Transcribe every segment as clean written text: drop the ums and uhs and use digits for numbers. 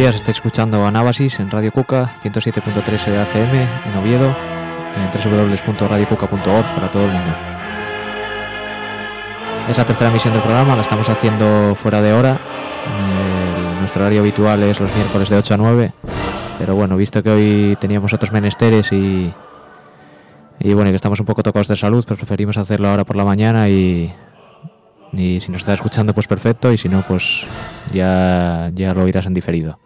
días, estáis escuchando Anábasis en Radio Cuca, 107.3 de ACM en Oviedo, en www.radiocuca.org para todo el mundo. Es la tercera emisión del programa, la estamos haciendo fuera de hora. Nuestro horario habitual es los miércoles de 8 a 9, pero bueno, visto que hoy teníamos otros menesteres y bueno, que estamos un poco tocados de salud, pues preferimos hacerlo ahora por la mañana y si nos está escuchando pues perfecto, y si no pues ya lo oirás en diferido.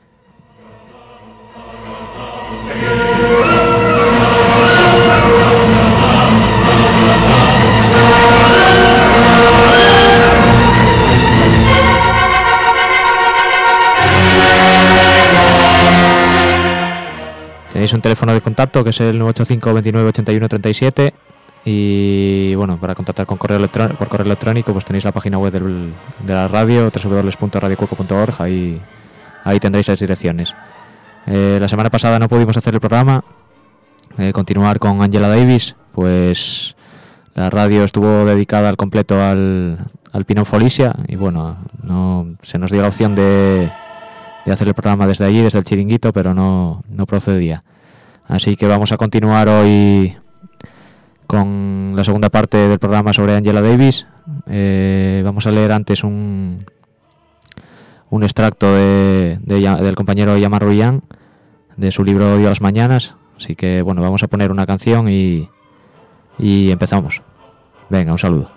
Tenéis un teléfono de contacto que es el 985 29 81 37 y bueno, para contactar por correo electrónico pues tenéis la página web de la radio, www.radiocuca.org, ahí tendréis las direcciones. La semana pasada no pudimos hacer el programa, continuar con Angela Davis, pues la radio estuvo dedicada al completo al Pinot Folicia y bueno, no se nos dio la opción de hacer el programa desde allí, desde el chiringuito, pero no procedía. Así que vamos a continuar hoy con la segunda parte del programa sobre Angela Davis. Vamos a leer antes un extracto del compañero Yamar Ruyan, de su libro Odio a las mañanas. Así que bueno, vamos a poner una canción y empezamos. Venga, un saludo.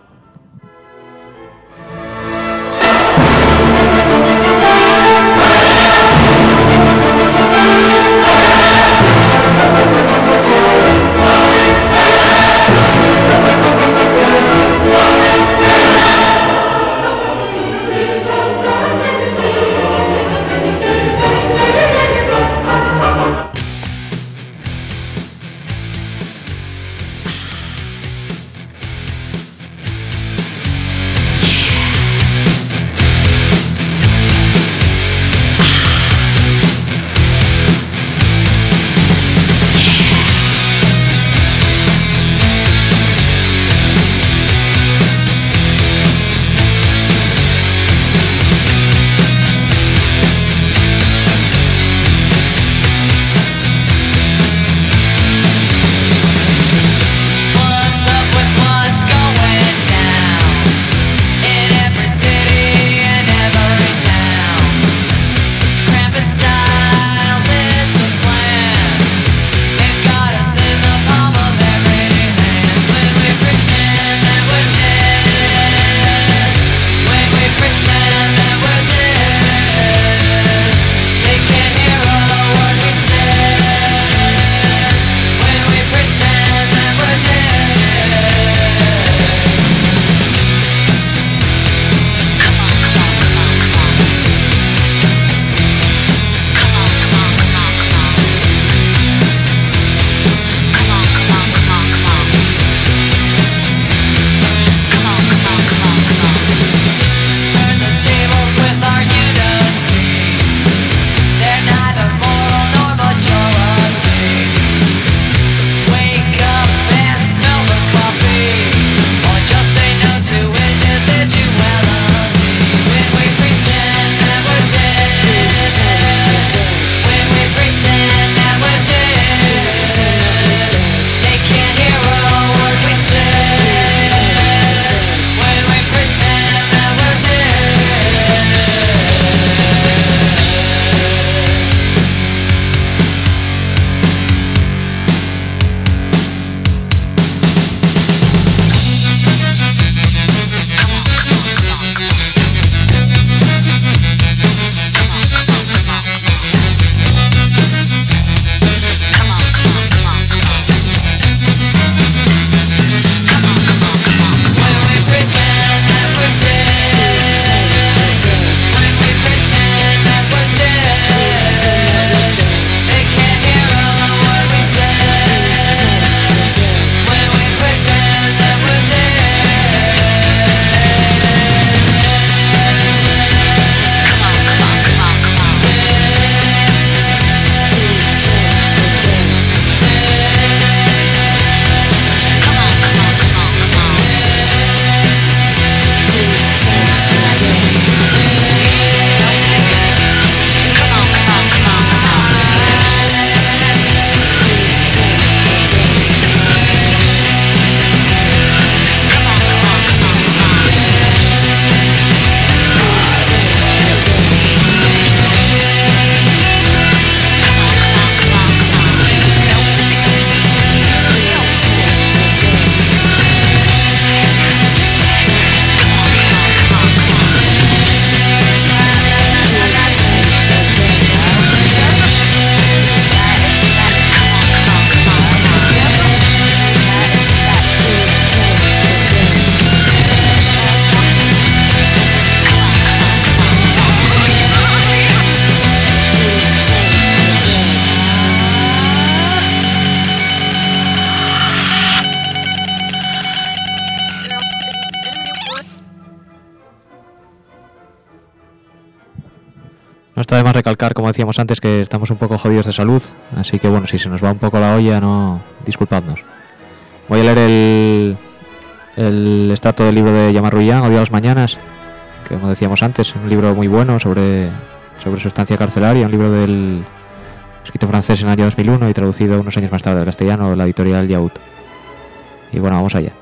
está de más recalcar, como decíamos antes, que estamos un poco jodidos de salud, así que bueno, si se nos va un poco la olla, no disculpadnos. Voy a leer el extracto del libro de Jean-Marc Rouillán, Odio a las mañanas, que como decíamos antes, un libro muy bueno sobre su estancia carcelaria, un libro escrito en francés en el año 2001 y traducido unos años más tarde al castellano de la editorial Yaourt. Y bueno, vamos allá.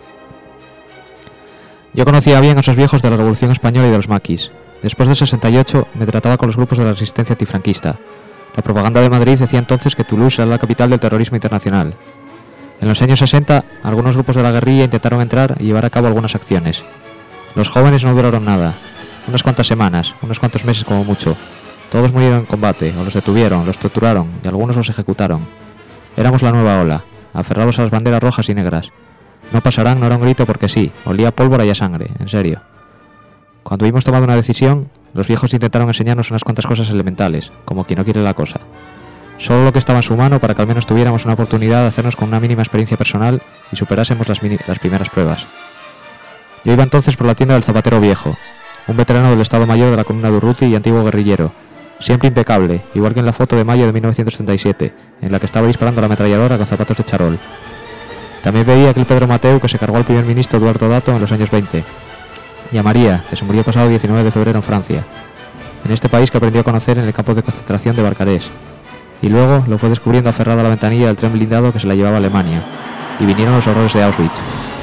Yo conocía bien a esos viejos de la Revolución Española y de los maquis. Después del 68 me trataba con los grupos de la resistencia antifranquista. La propaganda de Madrid decía entonces que Toulouse era la capital del terrorismo internacional. En los años 60, algunos grupos de la guerrilla intentaron entrar y llevar a cabo algunas acciones. Los jóvenes no duraron nada. Unas cuantas semanas, unos cuantos meses como mucho. Todos murieron en combate, o los detuvieron, los torturaron, y algunos los ejecutaron. Éramos la nueva ola, aferrados a las banderas rojas y negras. No pasarán no era un grito porque sí, olía a pólvora y a sangre, en serio. Cuando hemos tomado una decisión, los viejos intentaron enseñarnos unas cuantas cosas elementales, como quien no quiere la cosa. Solo lo que estaba en su mano para que al menos tuviéramos una oportunidad de hacernos con una mínima experiencia personal y superásemos las primeras pruebas. Yo iba entonces por la tienda del zapatero viejo, un veterano del Estado Mayor de la Comuna de Urruti y antiguo guerrillero, siempre impecable, igual que en la foto de mayo de 1937, en la que estaba disparando la ametralladora con zapatos de charol. También veía aquel Pedro Mateu que se cargó al primer ministro Eduardo Dato en los años 20, y a María, que se murió pasado 19 de febrero en Francia, en este país que aprendió a conocer en el campo de concentración de Barcarés, y luego lo fue descubriendo aferrado a la ventanilla del tren blindado que se la llevaba a Alemania, y vinieron los horrores de Auschwitz.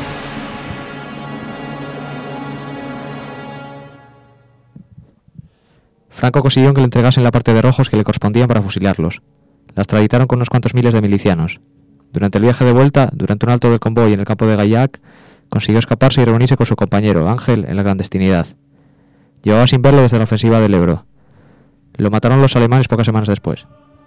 Franco consiguió que le entregasen la parte de rojos que le correspondían para fusilarlos. La extraditaron con unos cuantos miles de milicianos. Durante el viaje de vuelta, durante un alto del convoy en el campo de Gaillac, consiguió escaparse y reunirse con su compañero, Ángel, en la clandestinidad. Llevaba sin verlo desde la ofensiva del Ebro. Lo mataron los alemanes pocas semanas después.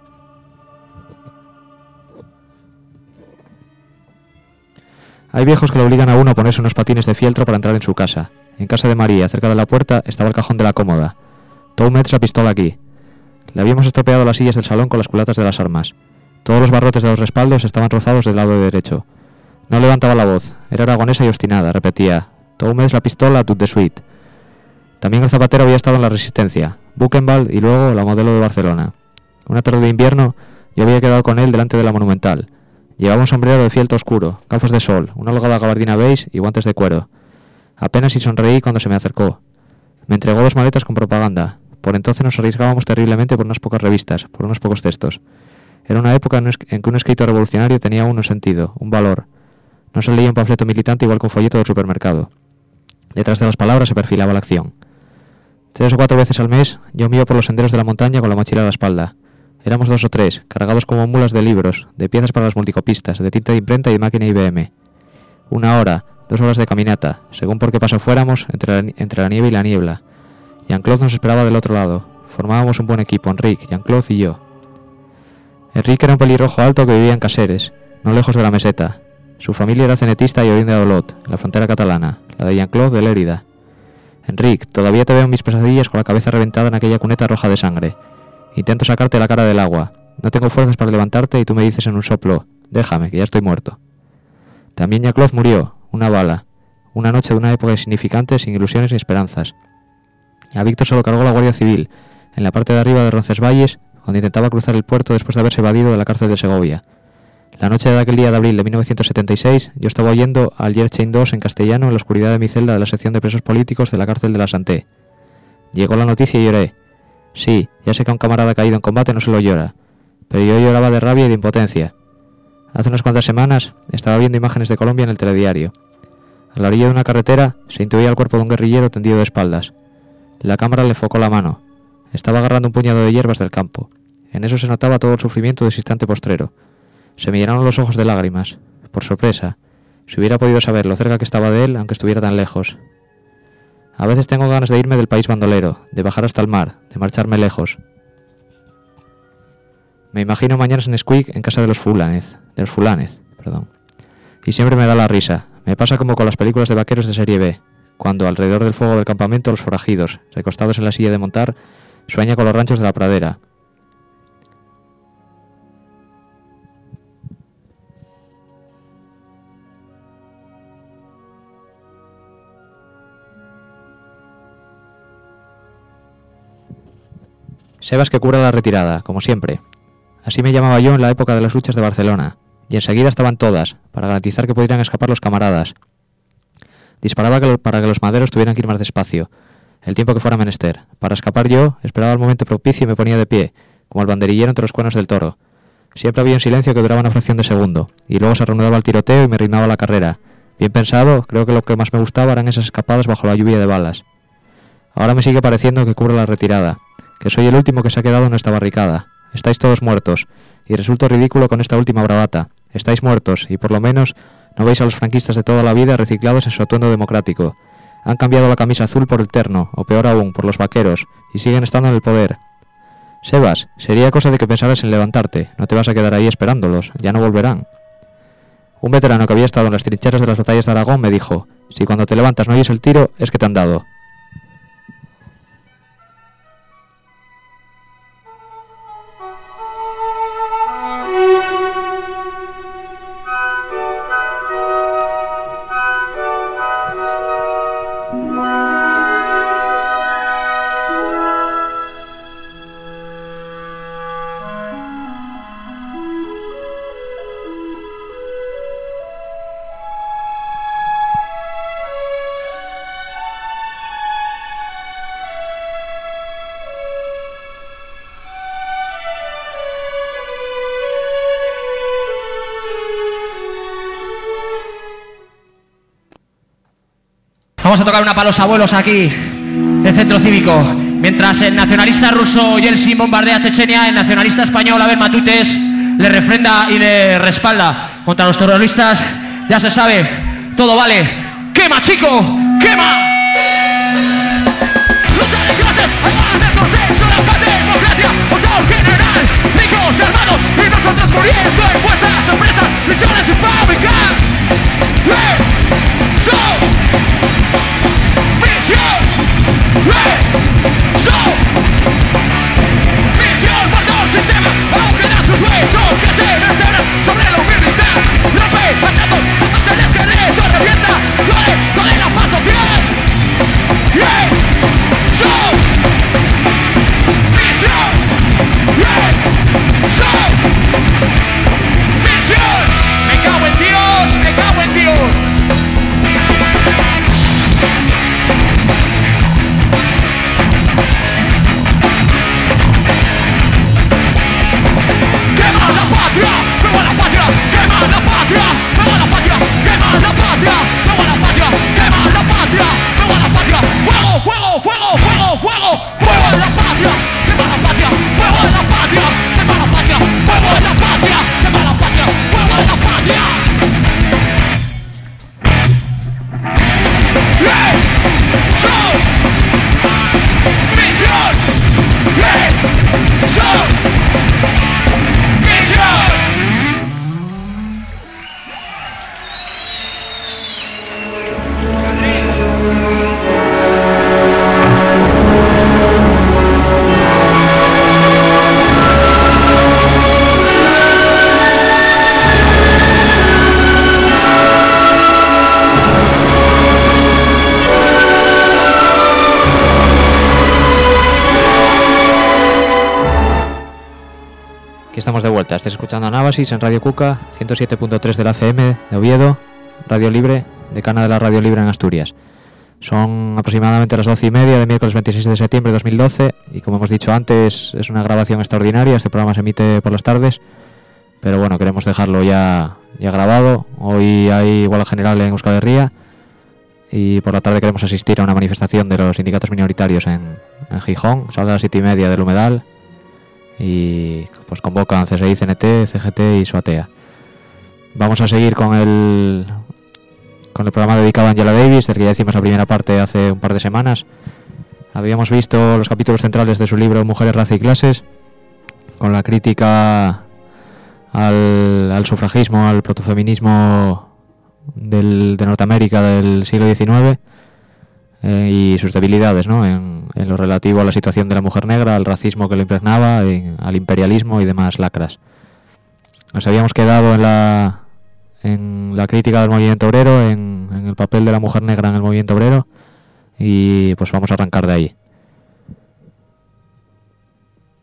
Hay viejos que le obligan a uno a ponerse unos patines de fieltro para entrar en su casa. En casa de María, cerca de la puerta, estaba el cajón de la cómoda. Toumetz la pistola aquí. Le habíamos estropeado las sillas del salón con las culatas de las armas. Todos los barrotes de los respaldos estaban rozados del lado derecho. No levantaba la voz, era aragonesa y obstinada, repetía: Toumetz la pistola, tout de suite. También el zapatero había estado en la Resistencia, Buchenwald y luego la modelo de Barcelona. Una tarde de invierno, yo había quedado con él delante de la Monumental. Llevaba un sombrero de fieltro oscuro, gafas de sol, una holgada gabardina beige y guantes de cuero. Apenas si sonreí cuando se me acercó. Me entregó 2 maletas con propaganda. Por entonces nos arriesgábamos terriblemente por unas pocas revistas, por unos pocos textos. Era una época en que un escrito revolucionario tenía un sentido, un valor. No se leía un panfleto militante igual que un folleto del supermercado. Detrás de las palabras se perfilaba la acción. 3 o 4 veces al mes yo me iba por los senderos de la montaña con la mochila a la espalda. Éramos 2 o 3, cargados como mulas de libros, de piezas para las multicopistas, de tinta de imprenta y de máquina IBM. 1 hora, 2 horas de caminata, según por qué paso fuéramos, entre la nieve y la niebla. Jean-Claude nos esperaba del otro lado. Formábamos un buen equipo, Enrique, Jean-Claude y yo. Enrique era un pelirrojo alto que vivía en Caseres, no lejos de la meseta. Su familia era cenetista y oriunda de Olot, en la frontera catalana, la de Jean-Claude de Lérida. Enrique, todavía te veo en mis pesadillas con la cabeza reventada en aquella cuneta roja de sangre. Intento sacarte la cara del agua. No tengo fuerzas para levantarte y tú me dices en un soplo: déjame, que ya estoy muerto. También Jean-Claude murió, una bala. Una noche de una época insignificante, sin ilusiones ni esperanzas. A Víctor se lo cargó la Guardia Civil, en la parte de arriba de Roncesvalles, cuando intentaba cruzar el puerto después de haberse evadido de la cárcel de Segovia. La noche de aquel día de abril de 1976, yo estaba oyendo al Yerchain 2 en castellano en la oscuridad de mi celda de la sección de presos políticos de la cárcel de la Santé. Llegó la noticia y lloré. Sí, ya sé que a un camarada caído en combate no se lo llora, pero yo lloraba de rabia y de impotencia. Hace unas cuantas semanas estaba viendo imágenes de Colombia en el telediario. A la orilla de una carretera se intuía el cuerpo de un guerrillero tendido de espaldas. La cámara le enfocó la mano. Estaba agarrando un puñado de hierbas del campo. En eso se notaba todo el sufrimiento de ese instante postrero. Se me llenaron los ojos de lágrimas. Por sorpresa. Si hubiera podido saber lo cerca que estaba de él, aunque estuviera tan lejos. A veces tengo ganas de irme del país bandolero, de bajar hasta el mar, de marcharme lejos. Me imagino mañanas en Squeak en casa de los Fulánez, Y siempre me da la risa. Me pasa como con las películas de vaqueros de serie B, cuando alrededor del fuego del campamento los forajidos, recostados en la silla de montar, sueñan con los ranchos de la pradera. Sebas que cubra la retirada, como siempre. Así me llamaba yo en la época de las luchas de Barcelona, y enseguida estaban todas, para garantizar que pudieran escapar los camaradas. Disparaba para que los maderos tuvieran que ir más despacio, el tiempo que fuera menester. Para escapar yo, esperaba el momento propicio y me ponía de pie, como el banderillero entre los cuernos del toro. Siempre había un silencio que duraba una fracción de segundo, y luego se reanudaba el tiroteo y me ritmaba la carrera. Bien pensado, creo que lo que más me gustaba eran esas escapadas bajo la lluvia de balas. Ahora me sigue pareciendo que cubro la retirada, que soy el último que se ha quedado en esta barricada. Estáis todos muertos, y resulto ridículo con esta última bravata. Estáis muertos, y por lo menos no veis a los franquistas de toda la vida reciclados en su atuendo democrático. Han cambiado la camisa azul por el terno, o peor aún, por los vaqueros, y siguen estando en el poder. Sebas, sería cosa de que pensaras en levantarte, no te vas a quedar ahí esperándolos, ya no volverán. Un veterano que había estado en las trincheras de las batallas de Aragón me dijo: si cuando te levantas no oyes el tiro, es que te han dado. Vamos a tocar una para los abuelos aquí, del centro cívico. Mientras el nacionalista ruso Yeltsin bombardea Chechenia, el nacionalista español Abel Matutes le refrenda y le respalda contra los terroristas. Ya se sabe, todo vale. ¡Quema, chico! ¡Quema! Lucha de clases, hay más de consenso, la paz de democracia, o sea, un general, ricos, hermanos, y nosotros muriendo en vuestras sorpresas, misiones y fábricas. Misión por todo el sistema, aunque da sus huesos que se vertebran sobre la humildad. Rompe, machado, aparte el esqueleto, revienta, con la paz social. Misión, me cago en Dios, me cago en Dios. Estamos de vuelta, estáis escuchando a Nábasis en Radio Cuca, 107.3 de la FM de Oviedo, Radio Libre, decana de la Radio Libre en Asturias. Son aproximadamente las 12:30 de miércoles 26 de septiembre de 2012 y como hemos dicho antes es una grabación extraordinaria, este programa se emite por las tardes, pero bueno, queremos dejarlo ya grabado. Hoy hay huelga general en Euskal Herria y por la tarde queremos asistir a una manifestación de los sindicatos minoritarios en Gijón, sale a las 7:30 del Humedal. Y pues convocan CSI, CNT, CGT y SOATEA. Vamos a seguir con el programa dedicado a Angela Davis, del que ya hicimos la primera parte hace un par de semanas. Habíamos visto los capítulos centrales de su libro Mujeres, Raza y Clases, con la crítica al sufragismo, al protofeminismo de Norteamérica del siglo XIX y sus debilidades, ¿no? En lo relativo a la situación de la mujer negra, al racismo que lo impregnaba, al imperialismo y demás lacras. Nos habíamos quedado en la crítica del movimiento obrero, en el papel de la mujer negra en el movimiento obrero, y pues vamos a arrancar de ahí.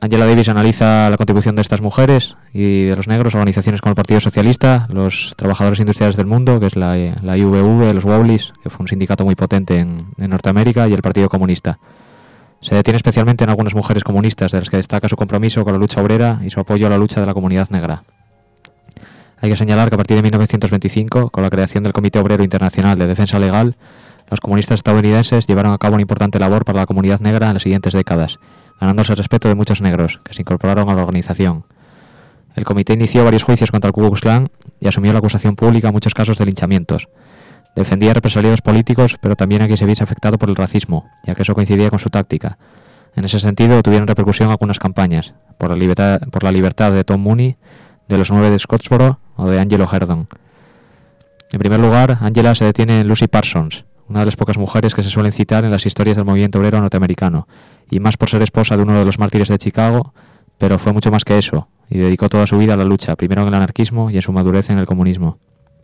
Angela Davis analiza la contribución de estas mujeres y de los negros a organizaciones como el Partido Socialista, los Trabajadores Industriales del Mundo, que es la IVV, los Wobblies, que fue un sindicato muy potente en Norteamérica, y el Partido Comunista. Se detiene especialmente en algunas mujeres comunistas, de las que destaca su compromiso con la lucha obrera y su apoyo a la lucha de la comunidad negra. Hay que señalar que a partir de 1925, con la creación del Comité Obrero Internacional de Defensa Legal, los comunistas estadounidenses llevaron a cabo una importante labor para la comunidad negra en las siguientes décadas, ganándose el respeto de muchos negros, que se incorporaron a la organización. El comité inició varios juicios contra el Ku Klux Klan y asumió la acusación pública en muchos casos de linchamientos. Defendía a represaliados políticos, pero también a quien se viese afectado por el racismo, ya que eso coincidía con su táctica. En ese sentido, tuvieron repercusión algunas campañas, por la libertad de Tom Mooney, de los 9 de Scottsboro o de Angelo Herdon. En primer lugar, Angela se detiene en Lucy Parsons, una de las pocas mujeres que se suelen citar en las historias del movimiento obrero norteamericano, y más por ser esposa de uno de los mártires de Chicago, pero fue mucho más que eso, y dedicó toda su vida a la lucha, primero en el anarquismo y en su madurez en el comunismo.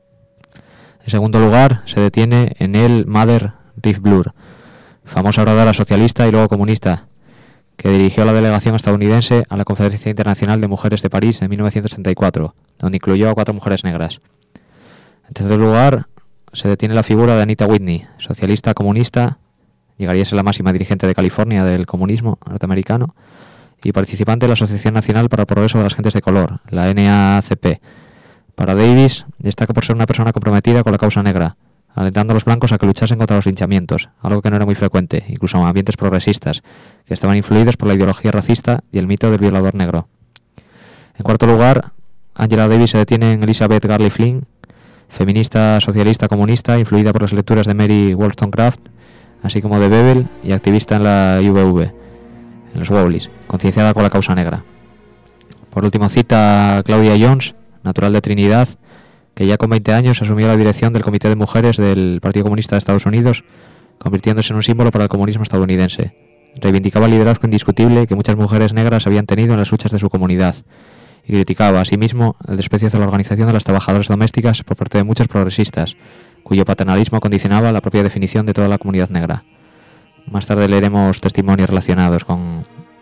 En segundo lugar, se detiene en el Mother Reef Blur, famosa oradora socialista y luego comunista, que dirigió la delegación estadounidense a la Conferencia Internacional de Mujeres de París en 1934, donde incluyó a 4 mujeres negras. En tercer lugar, se detiene la figura de Anita Whitney, socialista comunista, llegaría a ser la máxima dirigente de California del comunismo norteamericano, y participante de la Asociación Nacional para el Progreso de las Gentes de Color, la NAACP. Para Davis, destaca por ser una persona comprometida con la causa negra, alentando a los blancos a que luchasen contra los linchamientos, algo que no era muy frecuente, incluso en ambientes progresistas, que estaban influidos por la ideología racista y el mito del violador negro. En cuarto lugar, Angela Davis se detiene en Elizabeth Garley Flynn, feminista socialista comunista, influida por las lecturas de Mary Wollstonecraft, así como de Bebel, y activista en la IVV, en los Wobblies, concienciada con la causa negra. Por último cita a Claudia Jones, natural de Trinidad, que ya con 20 años asumió la dirección del Comité de Mujeres del Partido Comunista de Estados Unidos, convirtiéndose en un símbolo para el comunismo estadounidense. Reivindicaba el liderazgo indiscutible que muchas mujeres negras habían tenido en las luchas de su comunidad, y criticaba asimismo el desprecio hacia la organización de las trabajadoras domésticas por parte de muchos progresistas, cuyo paternalismo condicionaba la propia definición de toda la comunidad negra. Más tarde leeremos testimonios relacionados con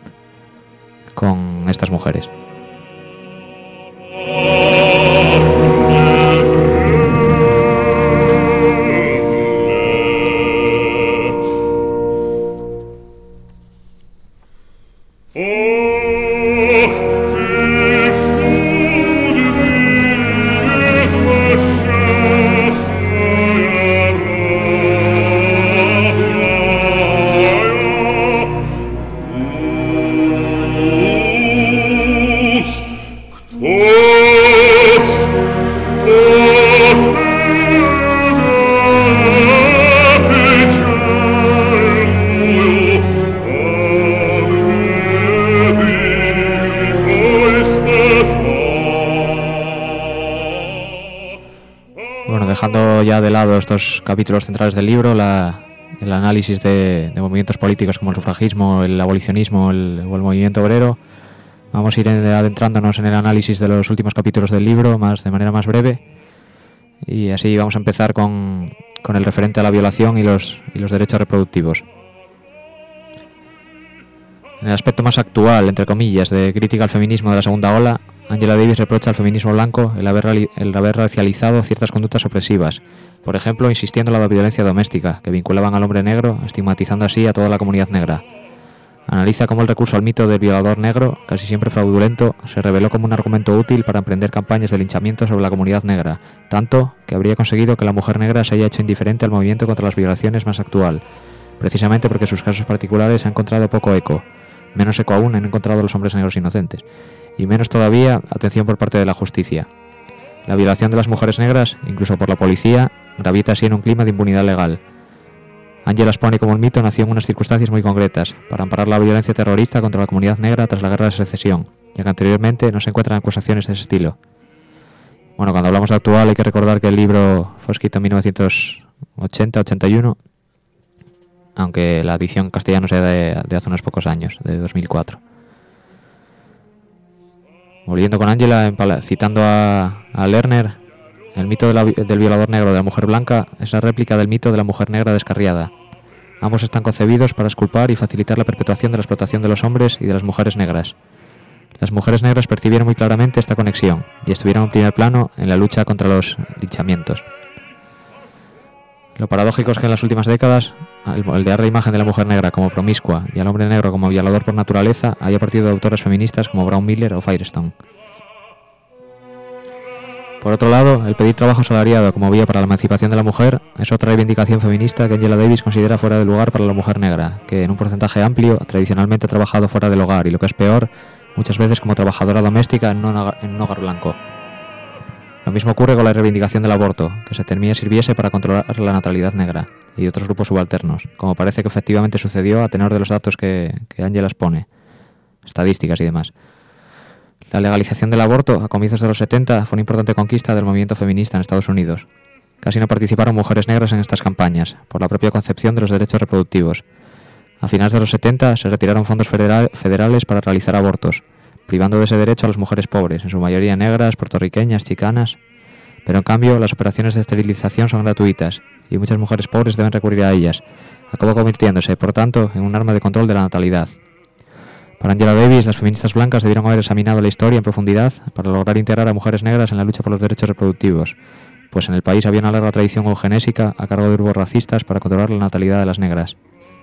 estas mujeres. Dejando ya de lado estos capítulos centrales del libro, el análisis de movimientos políticos como el sufragismo, el abolicionismo o el movimiento obrero, vamos a ir adentrándonos en el análisis de los últimos capítulos del libro de manera más breve, y así vamos a empezar con el referente a la violación y los derechos reproductivos. En el aspecto más actual, entre comillas, de crítica al feminismo de la segunda ola, Angela Davis reprocha al feminismo blanco el haber racializado ciertas conductas opresivas, por ejemplo, insistiendo en la violencia doméstica, que vinculaban al hombre negro, estigmatizando así a toda la comunidad negra. Analiza cómo el recurso al mito del violador negro, casi siempre fraudulento, se reveló como un argumento útil para emprender campañas de linchamiento sobre la comunidad negra, tanto que habría conseguido que la mujer negra se haya hecho indiferente al movimiento contra las violaciones más actual, precisamente porque sus casos particulares han encontrado poco eco. Menos eco aún han encontrado los hombres negros inocentes, y menos todavía atención por parte de la justicia. La violación de las mujeres negras, incluso por la policía, gravita así en un clima de impunidad legal. Angela expone como el mito nació en unas circunstancias muy concretas, para amparar la violencia terrorista contra la comunidad negra tras la Guerra de Secesión, ya que anteriormente no se encuentran acusaciones de ese estilo. Bueno, cuando hablamos de actual hay que recordar que el libro fue escrito en 1980-81, aunque la edición en castellano sea de hace unos pocos años, de 2004. Volviendo con Angela, citando a Lerner, el mito del violador negro de la mujer blanca es la réplica del mito de la mujer negra descarriada. Ambos están concebidos para exculpar y facilitar la perpetuación de la explotación de los hombres y de las mujeres negras. Las mujeres negras percibieron muy claramente esta conexión y estuvieron en primer plano en la lucha contra los linchamientos. Lo paradójico es que en las últimas décadas, al moldear la imagen de la mujer negra como promiscua y al hombre negro como violador por naturaleza, haya partido de autores feministas como Brown Miller o Firestone. Por otro lado, el pedir trabajo asalariado como vía para la emancipación de la mujer es otra reivindicación feminista que Angela Davis considera fuera de lugar para la mujer negra, que en un porcentaje amplio tradicionalmente ha trabajado fuera del hogar y, lo que es peor, muchas veces como trabajadora doméstica en un hogar blanco. Lo mismo ocurre con la reivindicación del aborto, que se temía sirviese para controlar la natalidad negra y otros grupos subalternos, como parece que efectivamente sucedió a tenor de los datos que Angela expone, estadísticas y demás. La legalización del aborto a comienzos de los 70 fue una importante conquista del movimiento feminista en Estados Unidos. Casi no participaron mujeres negras en estas campañas, por la propia concepción de los derechos reproductivos. A finales de los 70 se retiraron fondos federales para realizar abortos, privando de ese derecho a las mujeres pobres, en su mayoría negras, puertorriqueñas, chicanas. Pero en cambio, las operaciones de esterilización son gratuitas, y muchas mujeres pobres deben recurrir a ellas, acabó convirtiéndose, por tanto, en un arma de control de la natalidad. Para Angela Davis, las feministas blancas debieron haber examinado la historia en profundidad para lograr integrar a mujeres negras en la lucha por los derechos reproductivos, pues en el país había una larga tradición eugenésica a cargo de grupos racistas para controlar la natalidad de las negras.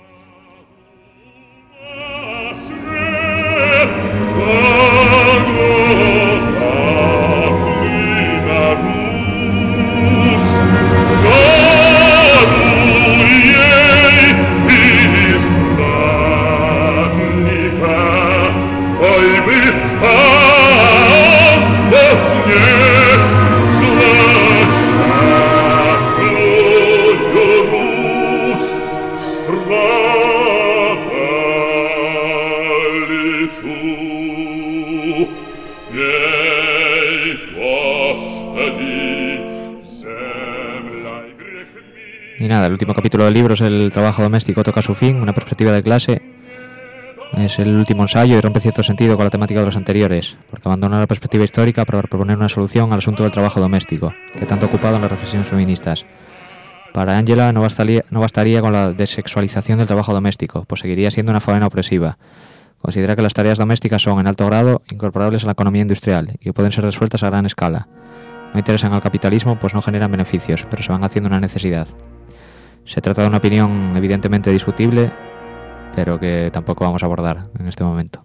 Y nada, el último capítulo del libro es el trabajo doméstico toca su fin, una perspectiva de clase. Es el último ensayo y rompe cierto sentido con la temática de los anteriores, porque abandona la perspectiva histórica para proponer una solución al asunto del trabajo doméstico, que tanto ha ocupado en las reflexiones feministas. Para Angela no bastaría con la desexualización del trabajo doméstico, pues seguiría siendo una faena opresiva. Considera que las tareas domésticas son, en alto grado, incorporables a la economía industrial y que pueden ser resueltas a gran escala. No interesan al capitalismo, pues no generan beneficios, pero se van haciendo una necesidad. Se trata de una opinión evidentemente discutible, pero que tampoco vamos a abordar en este momento.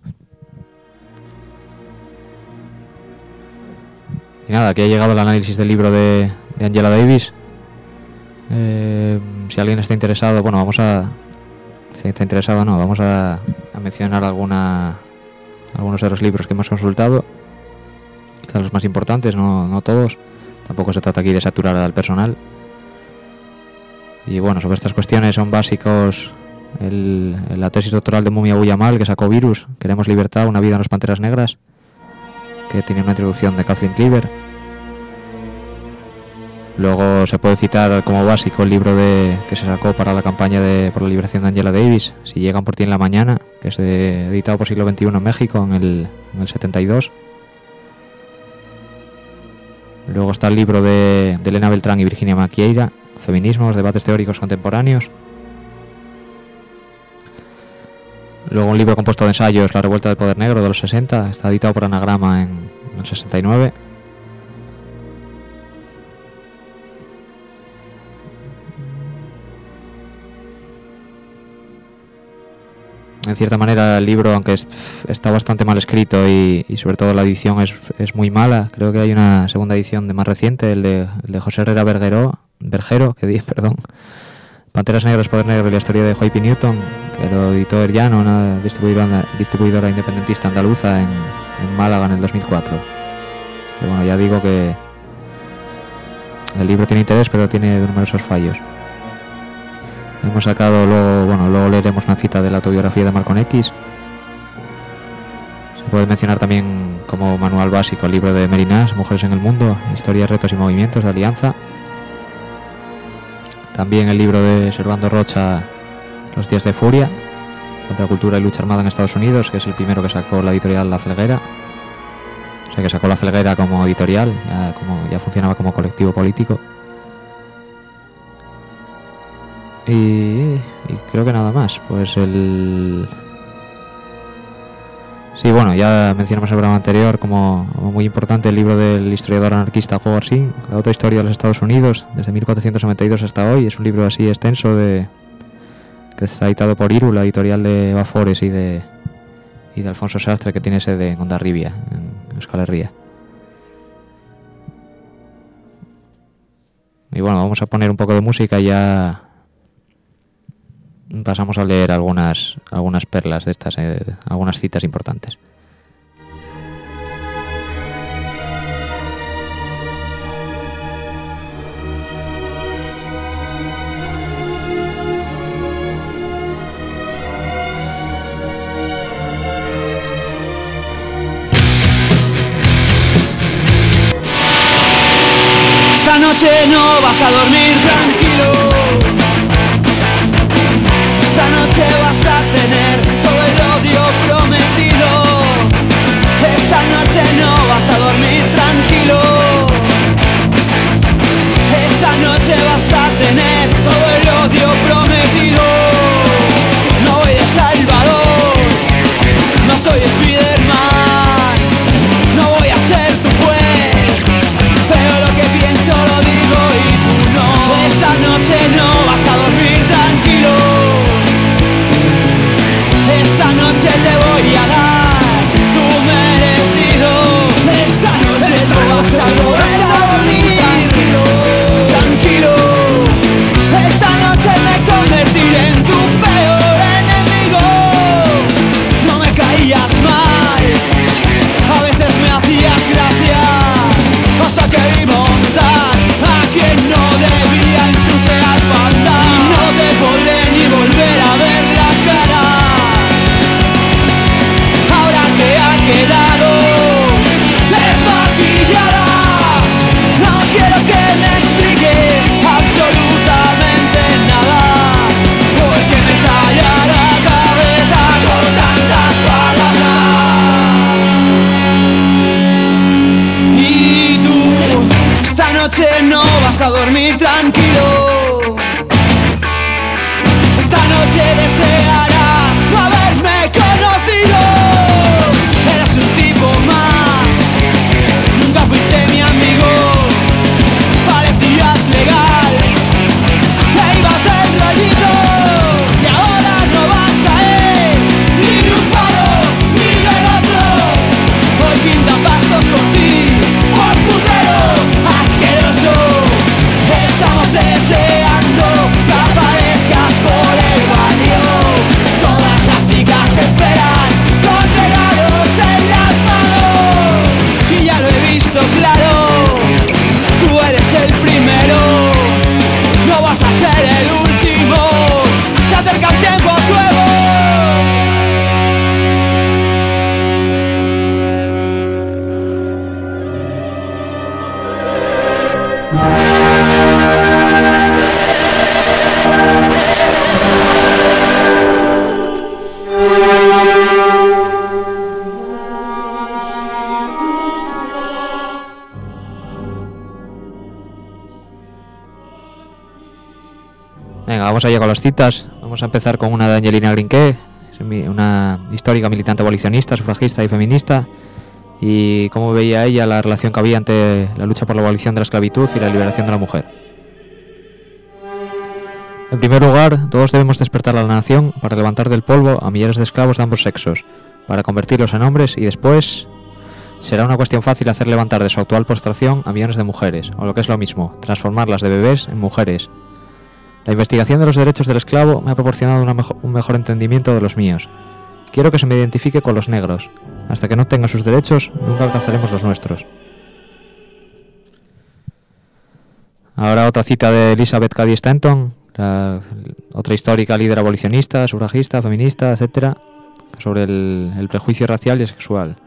Y nada, aquí ha llegado el análisis del libro de Angela Davis. Si alguien está interesado, bueno, vamos a mencionar algunos de los libros que hemos consultado, quizás los más importantes, no todos. Tampoco se trata aquí de saturar al personal. Y bueno, sobre estas cuestiones son básicos la tesis doctoral de Mumia Abu-Jamal, que sacó Virus, Queremos libertad, una vida en las panteras negras, que tiene una introducción de Kathleen Cleaver. Luego se puede citar como básico el libro que se sacó para la campaña por la liberación de Angela Davis, Si llegan por ti en la mañana, que es editado por Siglo XXI en México en el 72. Luego está el libro de Elena Beltrán y Virginia Maquieira, Feminismos, debates teóricos contemporáneos. Luego un libro compuesto de ensayos, La revuelta del poder negro, de los 60, está editado por Anagrama en el 69. En cierta manera el libro, aunque está bastante mal escrito y sobre todo la edición es muy mala, creo que hay una segunda edición de más reciente, el de José Herrera Bergero, Panteras Negras, Poder Negro y la historia de J.P. Newton, que lo editó Erllano, una distribuidora independentista andaluza en Málaga en el 2004. Pero bueno, ya digo que el libro tiene interés, pero tiene numerosos fallos. Hemos sacado luego leeremos una cita de la autobiografía de Malcolm X. Se puede mencionar también como manual básico el libro de Mary Nash, Mujeres en el Mundo, Historia, Retos y Movimientos de Alianza. También el libro de Servando Rocha, Los días de furia, Contracultura y lucha armada en Estados Unidos, que es el primero que sacó la editorial La Felguera. O sea, que sacó La Felguera como editorial, ya funcionaba como colectivo político. Y creo que nada más. Pues Sí, bueno, ya mencionamos en el programa anterior como muy importante el libro del historiador anarquista Howard Zinn, La otra historia de los Estados Unidos, desde 1492 hasta hoy. Es un libro así extenso que está editado por Iru, la editorial de Bafores y de Alfonso Sastre, que tiene sede en Hondarribia, en Euskal Herria. Y bueno, vamos a poner un poco de música y ya pasamos a leer algunas perlas de estas, algunas citas importantes. Esta noche no vas a dormir tranquilo. Esta noche vas a tener todo el odio prometido. Esta noche no vas a dormir tranquilo. Esta noche vas a tener todo el odio prometido. No voy de Salvador, no soy Spiderman, no voy a ser tu juez, pero lo que pienso lo digo y tú no. Esta noche no vas a dormir tranquilo. Esta noche te voy a dar tu merecido. Esta noche no vas a poder dormir tranquilo. Esta noche me convertiré en tu peor enemigo. No me caías mal, a veces me hacías gracia, hasta que vi montar a quien no debía en tu Seat Panda. Y no te podré ni volver a ver la cara. Ahora que ha quedado desmaquillada, no quiero que me expliques absolutamente nada, porque me estalla la cabeza con tantas palabras. Y tú, esta noche no vas a dormir tranquilo. Esta noche desearás no haberme conocido. Eras un tipo más, nunca fuiste mi amigo. Parecías legal, te ibas el rollito. Y ahora no vas a ir ni de un palo ni del otro. Hoy pintan bastos por ti, por putero asqueroso. Estamos deseando que aparezcas por el barrio. Todas las chicas te esperan con regalos en las manos. Y ya lo he visto claro, tú eres el primero, no vas a ser el último. Se acerca el tiempo nuevo. Venga, vamos allá con las citas. Vamos a empezar con una de Angelina Grinke, una histórica militante abolicionista, sufragista y feminista, y cómo veía ella la relación que había entre la lucha por la abolición de la esclavitud y la liberación de la mujer. En primer lugar, todos debemos despertar a la nación para levantar del polvo a millares de esclavos de ambos sexos, para convertirlos en hombres, y después será una cuestión fácil hacer levantar de su actual postración a millones de mujeres, o lo que es lo mismo, transformarlas de bebés en mujeres. La investigación de los derechos del esclavo me ha proporcionado un mejor entendimiento de los míos. Quiero que se me identifique con los negros. Hasta que no tenga sus derechos, nunca alcanzaremos los nuestros. Ahora otra cita de Elizabeth Cady Stanton, otra histórica líder abolicionista, sufragista, feminista, etc., sobre el prejuicio racial y sexual.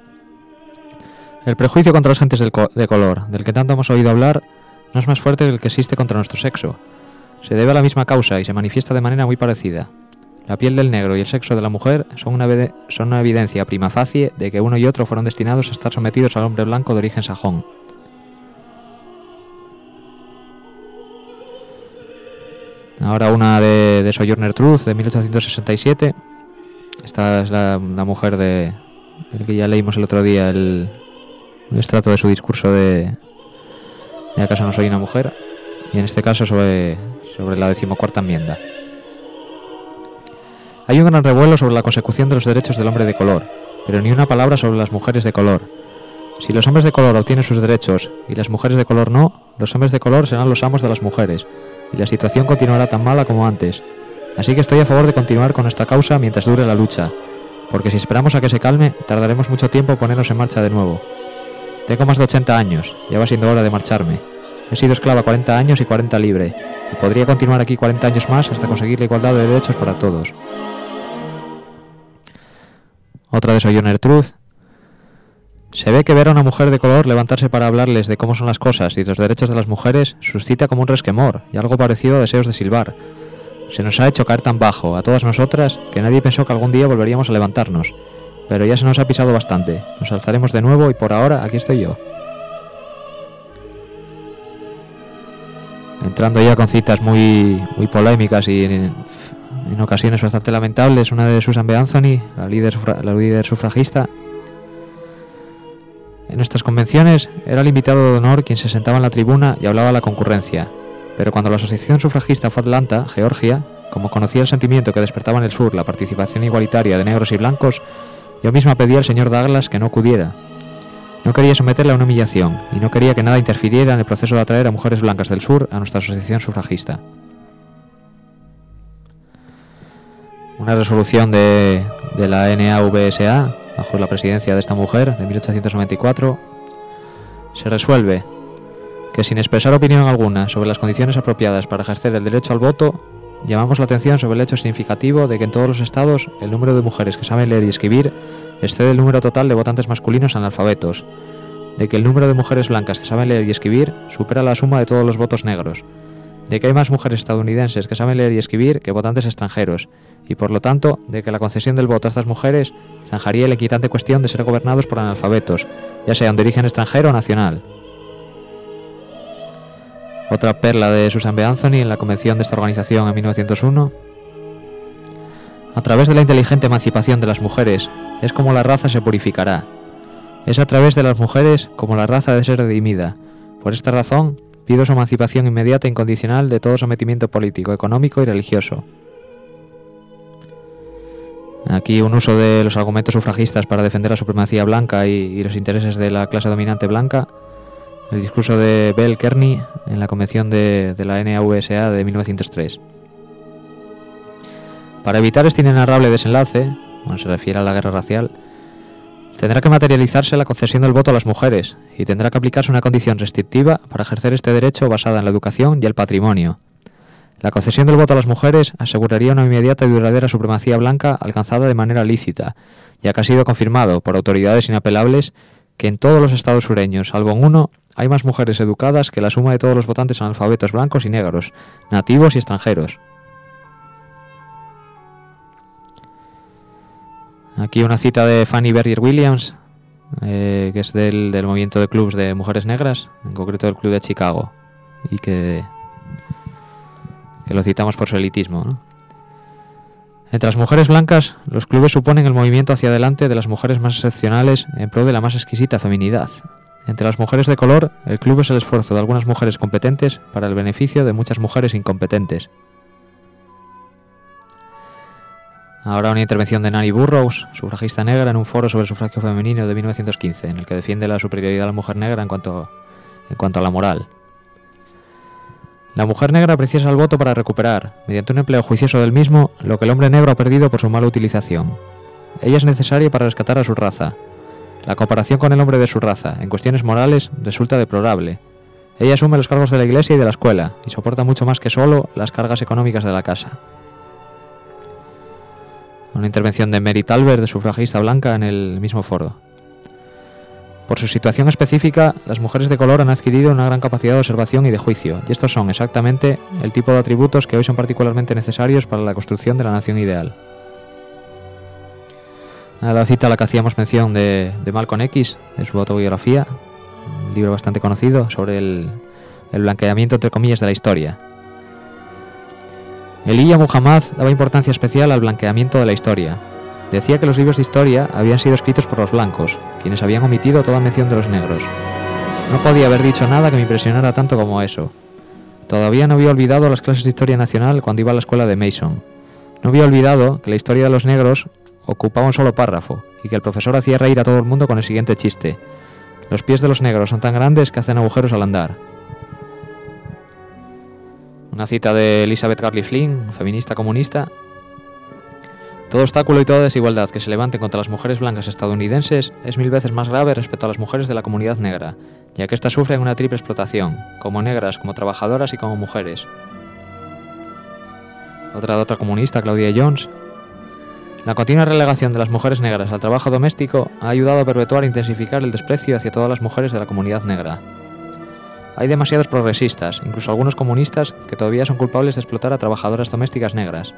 El prejuicio contra las gentes de color, del que tanto hemos oído hablar, no es más fuerte que el que existe contra nuestro sexo. Se debe a la misma causa y se manifiesta de manera muy parecida. La piel del negro y el sexo de la mujer son una evidencia prima facie de que uno y otro fueron destinados a estar sometidos al hombre blanco de origen sajón. Ahora una de Sojourner Truth, de 1867. Esta es la mujer del que ya leímos el otro día un extracto de su discurso de ¿acaso no soy una mujer? Y en este caso sobre la 14ª enmienda. Hay un gran revuelo sobre la consecución de los derechos del hombre de color, pero ni una palabra sobre las mujeres de color. Si los hombres de color obtienen sus derechos y las mujeres de color no, los hombres de color serán los amos de las mujeres, y la situación continuará tan mala como antes. Así que estoy a favor de continuar con esta causa mientras dure la lucha, porque si esperamos a que se calme, tardaremos mucho tiempo en ponernos en marcha de nuevo. Tengo más de 80 años, ya va siendo hora de marcharme. He sido esclava 40 años y 40 libre, y podría continuar aquí 40 años más hasta conseguir la igualdad de derechos para todos. Otra de Sojourner Truth. Se ve que ver a una mujer de color levantarse para hablarles de cómo son las cosas y de los derechos de las mujeres suscita como un resquemor y algo parecido a deseos de silbar. Se nos ha hecho caer tan bajo, a todas nosotras, que nadie pensó que algún día volveríamos a levantarnos. Pero ya se nos ha pisado bastante. Nos alzaremos de nuevo y por ahora aquí estoy yo. Entrando ya con citas muy polémicas y en ocasiones bastante lamentables, una de Susan B. Anthony, la líder sufragista. En estas convenciones era el invitado de honor quien se sentaba en la tribuna y hablaba a la concurrencia. Pero cuando la asociación sufragista fue a Atlanta, Georgia, como conocía el sentimiento que despertaba en el sur la participación igualitaria de negros y blancos, yo misma pedí al señor Douglas que no acudiera. No quería someterle a una humillación y no quería que nada interfiriera en el proceso de atraer a mujeres blancas del sur a nuestra asociación sufragista. Una resolución de la NAVSA, bajo la presidencia de esta mujer, de 1894, se resuelve que sin expresar opinión alguna sobre las condiciones apropiadas para ejercer el derecho al voto, llamamos la atención sobre el hecho significativo de que en todos los estados el número de mujeres que saben leer y escribir excede el número total de votantes masculinos analfabetos, de que el número de mujeres blancas que saben leer y escribir supera la suma de todos los votos negros, de que hay más mujeres estadounidenses que saben leer y escribir que votantes extranjeros, y por lo tanto, de que la concesión del voto a estas mujeres zanjaría la inquietante cuestión de ser gobernados por analfabetos, ya sean de origen extranjero o nacional. Otra perla de Susan B. Anthony en la convención de esta organización en 1901. A través de la inteligente emancipación de las mujeres es como la raza se purificará. Es a través de las mujeres como la raza debe ser redimida. Por esta razón, pido su emancipación inmediata e incondicional de todo sometimiento político, económico y religioso. Aquí un uso de los argumentos sufragistas para defender la supremacía blanca y los intereses de la clase dominante blanca. El discurso de Bell Kearney en la convención de la NAVSA de 1903. Para evitar este inenarrable desenlace, se refiere a la guerra racial, tendrá que materializarse la concesión del voto a las mujeres y tendrá que aplicarse una condición restrictiva para ejercer este derecho basada en la educación y el patrimonio. La concesión del voto a las mujeres aseguraría una inmediata y duradera supremacía blanca alcanzada de manera lícita, ya que ha sido confirmado por autoridades inapelables que en todos los estados sureños, salvo en uno, hay más mujeres educadas que la suma de todos los votantes analfabetos blancos y negros, nativos y extranjeros. Aquí una cita de Fanny Berrier Williams, que es del movimiento de clubes de mujeres negras, en concreto del Club de Chicago, y que lo citamos por su elitismo, ¿no? Entre las mujeres blancas, los clubes suponen el movimiento hacia adelante de las mujeres más excepcionales en pro de la más exquisita feminidad. Entre las mujeres de color, el club es el esfuerzo de algunas mujeres competentes para el beneficio de muchas mujeres incompetentes. Ahora una intervención de Nanny Burroughs, sufragista negra, en un foro sobre el sufragio femenino de 1915, en el que defiende la superioridad de la mujer negra en cuanto a la moral. La mujer negra precisa el voto para recuperar, mediante un empleo juicioso del mismo, lo que el hombre negro ha perdido por su mala utilización. Ella es necesaria para rescatar a su raza. La comparación con el hombre de su raza, en cuestiones morales, resulta deplorable. Ella asume los cargos de la iglesia y de la escuela, y soporta mucho más que solo las cargas económicas de la casa. Una intervención de Mary Talbert, de sufragista blanca, en el mismo foro. Por su situación específica, las mujeres de color han adquirido una gran capacidad de observación y de juicio, y estos son exactamente el tipo de atributos que hoy son particularmente necesarios para la construcción de la nación ideal. A la cita a la que hacíamos mención de Malcolm X, de su autobiografía, un libro bastante conocido sobre el blanqueamiento, entre comillas, de la historia. Elijah Muhammad daba importancia especial al blanqueamiento de la historia. Decía que los libros de historia habían sido escritos por los blancos, quienes habían omitido toda mención de los negros. No podía haber dicho nada que me impresionara tanto como eso. Todavía no había olvidado las clases de historia nacional cuando iba a la escuela de Mason. No había olvidado que la historia de los negros ocupaba un solo párrafo y que el profesor hacía reír a todo el mundo con el siguiente chiste: los pies de los negros son tan grandes que hacen agujeros al andar. Una cita de Elizabeth Garley Flynn, feminista comunista: todo obstáculo y toda desigualdad que se levante contra las mujeres blancas estadounidenses es 1000 veces más grave respecto a las mujeres de la comunidad negra, ya que éstas sufren una triple explotación, como negras, como trabajadoras y como mujeres. Otra comunista, Claudia Jones: la continua relegación de las mujeres negras al trabajo doméstico ha ayudado a perpetuar e intensificar el desprecio hacia todas las mujeres de la comunidad negra. Hay demasiados progresistas, incluso algunos comunistas, que todavía son culpables de explotar a trabajadoras domésticas negras.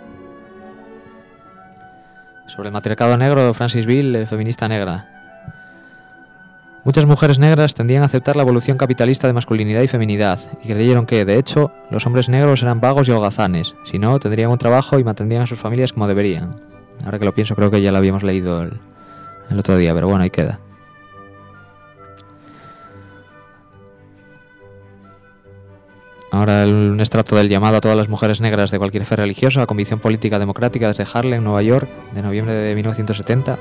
Sobre el matriarcado negro, Frances Beale, feminista negra: muchas mujeres negras tendían a aceptar la evolución capitalista de masculinidad y feminidad, y creyeron que, de hecho, los hombres negros eran vagos y holgazanes, si no, tendrían un trabajo y mantendrían a sus familias como deberían. Ahora que lo pienso, creo que ya lo habíamos leído el otro día, pero bueno, ahí queda. Ahora un extracto del llamado a todas las mujeres negras de cualquier fe religiosa, convicción política democrática desde Harlem, Nueva York, de noviembre de 1970.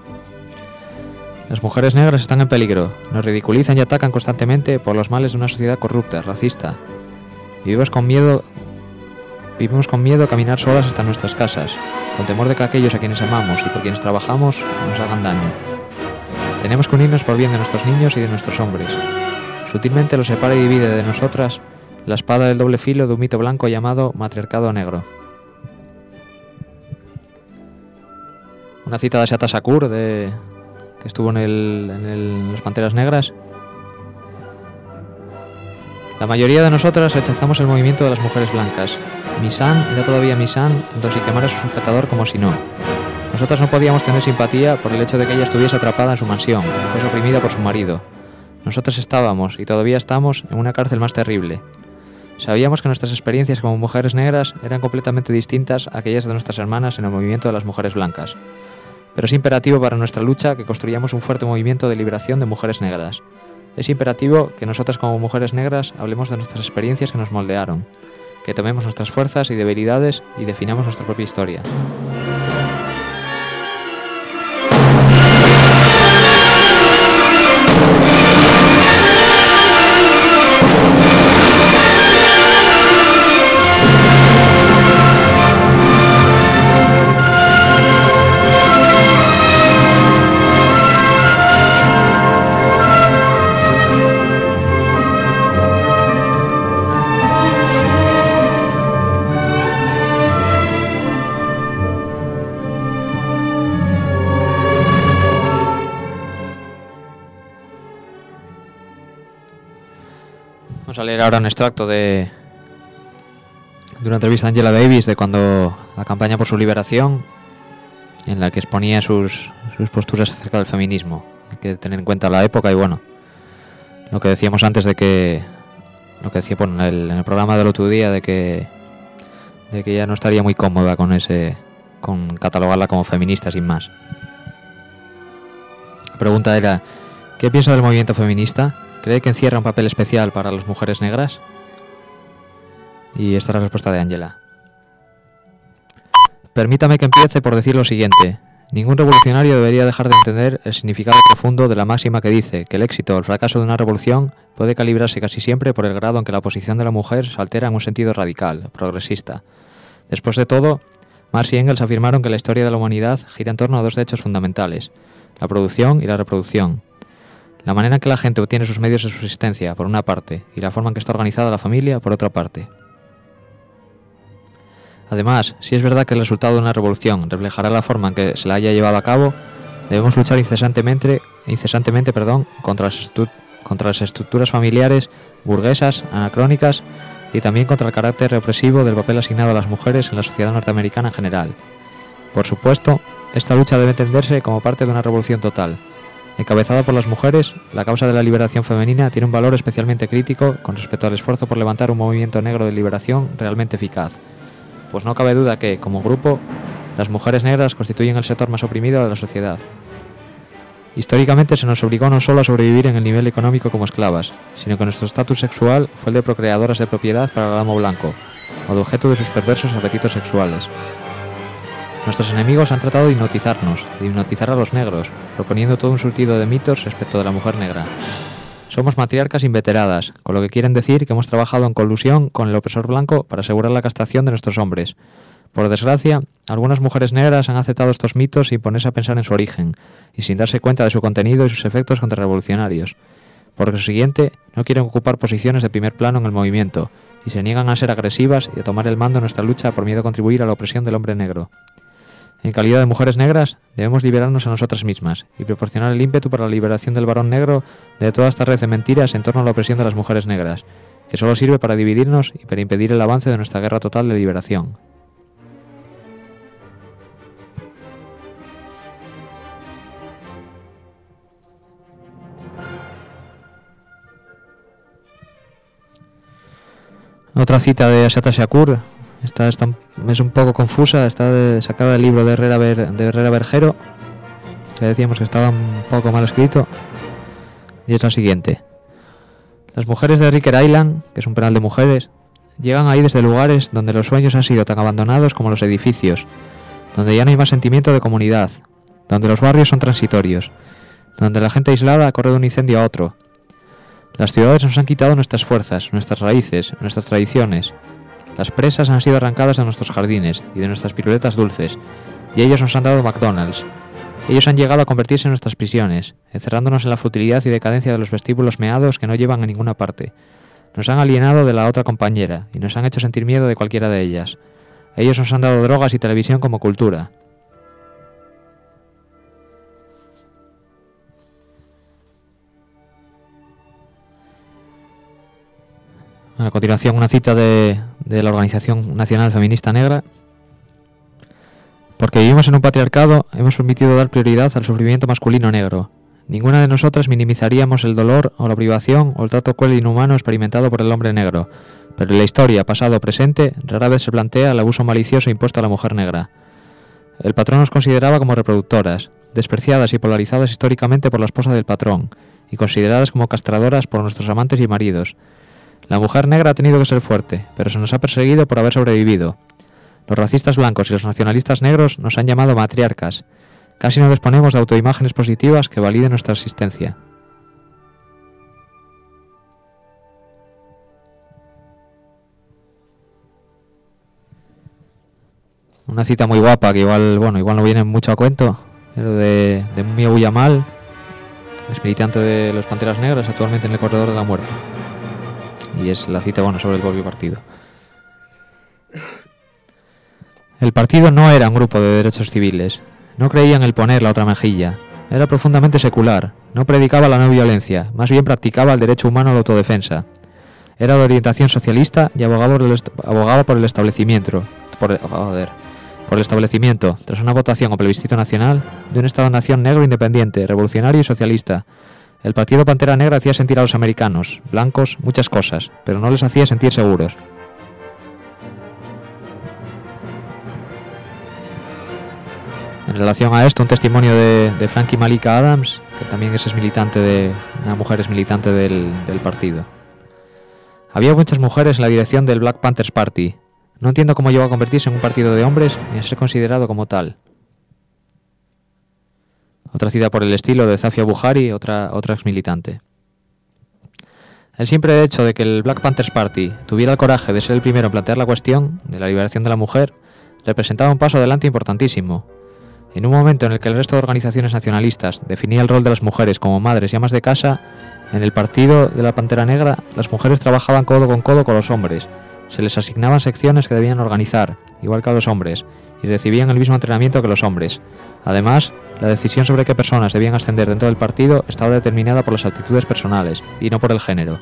Las mujeres negras están en peligro, nos ridiculizan y atacan constantemente por los males de una sociedad corrupta, racista. Vivimos con miedo a caminar solas hasta nuestras casas, con temor de que aquellos a quienes amamos y por quienes trabajamos nos hagan daño. Tenemos que unirnos por bien de nuestros niños y de nuestros hombres. Sutilmente los separa y divide de nosotras la espada del doble filo de un mito blanco llamado matriarcado negro. Una cita de Shata Shakur, que estuvo en los Panteras Negras: la mayoría de nosotras rechazamos el movimiento de las mujeres blancas. Misan era todavía Misan, tanto si quemara su sujetador como si no. Nosotras no podíamos tener simpatía por el hecho de que ella estuviese atrapada en su mansión, fuese oprimida por su marido. Nosotras estábamos, y todavía estamos, en una cárcel más terrible. Sabíamos que nuestras experiencias como mujeres negras eran completamente distintas a aquellas de nuestras hermanas en el movimiento de las mujeres blancas. Pero es imperativo para nuestra lucha que construyamos un fuerte movimiento de liberación de mujeres negras. Es imperativo que nosotras como mujeres negras hablemos de nuestras experiencias que nos moldearon, que tomemos nuestras fuerzas y debilidades y definamos nuestra propia historia. Vamos a leer ahora un extracto de una entrevista a Angela Davis de cuando la campaña por su liberación, en la que exponía sus posturas acerca del feminismo. Hay que tener en cuenta la época y bueno, lo que decíamos antes de que, lo que decía en el programa del otro día de que ella no estaría muy cómoda con catalogarla como feminista sin más. La pregunta era: ¿qué piensa del movimiento feminista? ¿Cree que encierra un papel especial para las mujeres negras? Y esta es la respuesta de Angela. Permítame que empiece por decir lo siguiente. Ningún revolucionario debería dejar de entender el significado profundo de la máxima que dice que el éxito o el fracaso de una revolución puede calibrarse casi siempre por el grado en que la posición de la mujer se altera en un sentido radical, progresista. Después de todo, Marx y Engels afirmaron que la historia de la humanidad gira en torno a dos hechos fundamentales: la producción y la reproducción. La manera en que la gente obtiene sus medios de subsistencia, por una parte, y la forma en que está organizada la familia, por otra parte. Además, si es verdad que el resultado de una revolución reflejará la forma en que se la haya llevado a cabo, debemos luchar incesantemente contra las estructuras familiares, burguesas, anacrónicas, y también contra el carácter represivo del papel asignado a las mujeres en la sociedad norteamericana en general. Por supuesto, esta lucha debe entenderse como parte de una revolución total. Encabezada por las mujeres, la causa de la liberación femenina tiene un valor especialmente crítico con respecto al esfuerzo por levantar un movimiento negro de liberación realmente eficaz. pues no cabe duda que, como grupo, las mujeres negras constituyen el sector más oprimido de la sociedad. Históricamente se nos obligó no solo a sobrevivir en el nivel económico como esclavas, sino que nuestro estatus sexual fue el de procreadoras de propiedad para el amo blanco, o de objeto de sus perversos apetitos sexuales. Nuestros enemigos han tratado de hipnotizar a los negros, proponiendo todo un surtido de mitos respecto de la mujer negra. Somos matriarcas inveteradas, con lo que quieren decir que hemos trabajado en colusión con el opresor blanco para asegurar la castración de nuestros hombres. Por desgracia, algunas mujeres negras han aceptado estos mitos sin ponerse a pensar en su origen, y sin darse cuenta de su contenido y sus efectos contrarrevolucionarios. Por consiguiente, no quieren ocupar posiciones de primer plano en el movimiento, y se niegan a ser agresivas y a tomar el mando en nuestra lucha por miedo a contribuir a la opresión del hombre negro. En calidad de mujeres negras, debemos liberarnos a nosotras mismas y proporcionar el ímpetu para la liberación del varón negro de toda esta red de mentiras en torno a la opresión de las mujeres negras, que solo sirve para dividirnos y para impedir el avance de nuestra guerra total de liberación. Otra cita de Assata Shakur, esta es un poco confusa, está sacada del libro de Herrera Bergero, que decíamos que estaba un poco mal escrito, y es la siguiente. Las mujeres de Riker Island, que es un penal de mujeres, llegan ahí desde lugares donde los sueños han sido tan abandonados como los edificios, donde ya no hay más sentimiento de comunidad, donde los barrios son transitorios, donde la gente aislada corre de un incendio a otro. Las ciudades nos han quitado nuestras fuerzas, nuestras raíces, nuestras tradiciones. Las presas han sido arrancadas de nuestros jardines y de nuestras piruletas dulces, y ellos nos han dado McDonald's. Ellos han llegado a convertirse en nuestras prisiones, encerrándonos en la futilidad y decadencia de los vestíbulos meados que no llevan a ninguna parte. Nos han alienado de la otra compañera y nos han hecho sentir miedo de cualquiera de ellas. Ellos nos han dado drogas y televisión como cultura. A continuación, una cita de la Organización Nacional Feminista Negra. Porque vivimos en un patriarcado, hemos permitido dar prioridad al sufrimiento masculino negro. Ninguna de nosotras minimizaríamos el dolor o la privación o el trato cruel e inhumano experimentado por el hombre negro, pero en la historia, pasado o presente, rara vez se plantea el abuso malicioso impuesto a la mujer negra. El patrón nos consideraba como reproductoras, despreciadas y polarizadas históricamente por la esposa del patrón, y consideradas como castradoras por nuestros amantes y maridos. La mujer negra ha tenido que ser fuerte, pero se nos ha perseguido por haber sobrevivido. Los racistas blancos y los nacionalistas negros nos han llamado matriarcas. Casi no disponemos de autoimágenes positivas que validen nuestra existencia. Una cita muy guapa que igual no viene mucho a cuento, pero de Mumia Buyamal, es militante de los Panteras Negras, actualmente en el Corredor de la Muerte. Y es la cita sobre el propio partido. El partido no era un grupo de derechos civiles, no creía en el poner la otra mejilla, era profundamente secular, no predicaba la no violencia, más bien practicaba el derecho humano a la autodefensa. Era de orientación socialista y abogaba por el establecimiento, tras una votación o plebiscito nacional, de un Estado-nación negro independiente, revolucionario y socialista. El partido Pantera Negra hacía sentir a los americanos, blancos, muchas cosas, pero no les hacía sentir seguros. En relación a esto, un testimonio de Frankie Malika Adams, que también es militante una mujer es militante del partido. Había muchas mujeres en la dirección del Black Panthers Party. No entiendo cómo llegó a convertirse en un partido de hombres ni a ser considerado como tal. Otra cita por el estilo de Zafia Buhari, otra ex militante. El simple hecho de que el Black Panthers Party tuviera el coraje de ser el primero en plantear la cuestión de la liberación de la mujer representaba un paso adelante importantísimo. En un momento en el que el resto de organizaciones nacionalistas definía el rol de las mujeres como madres y amas de casa, en el partido de la Pantera Negra las mujeres trabajaban codo con los hombres, se les asignaban secciones que debían organizar, igual que a los hombres, y recibían el mismo entrenamiento que los hombres. Además, la decisión sobre qué personas debían ascender dentro del partido estaba determinada por las aptitudes personales, y no por el género.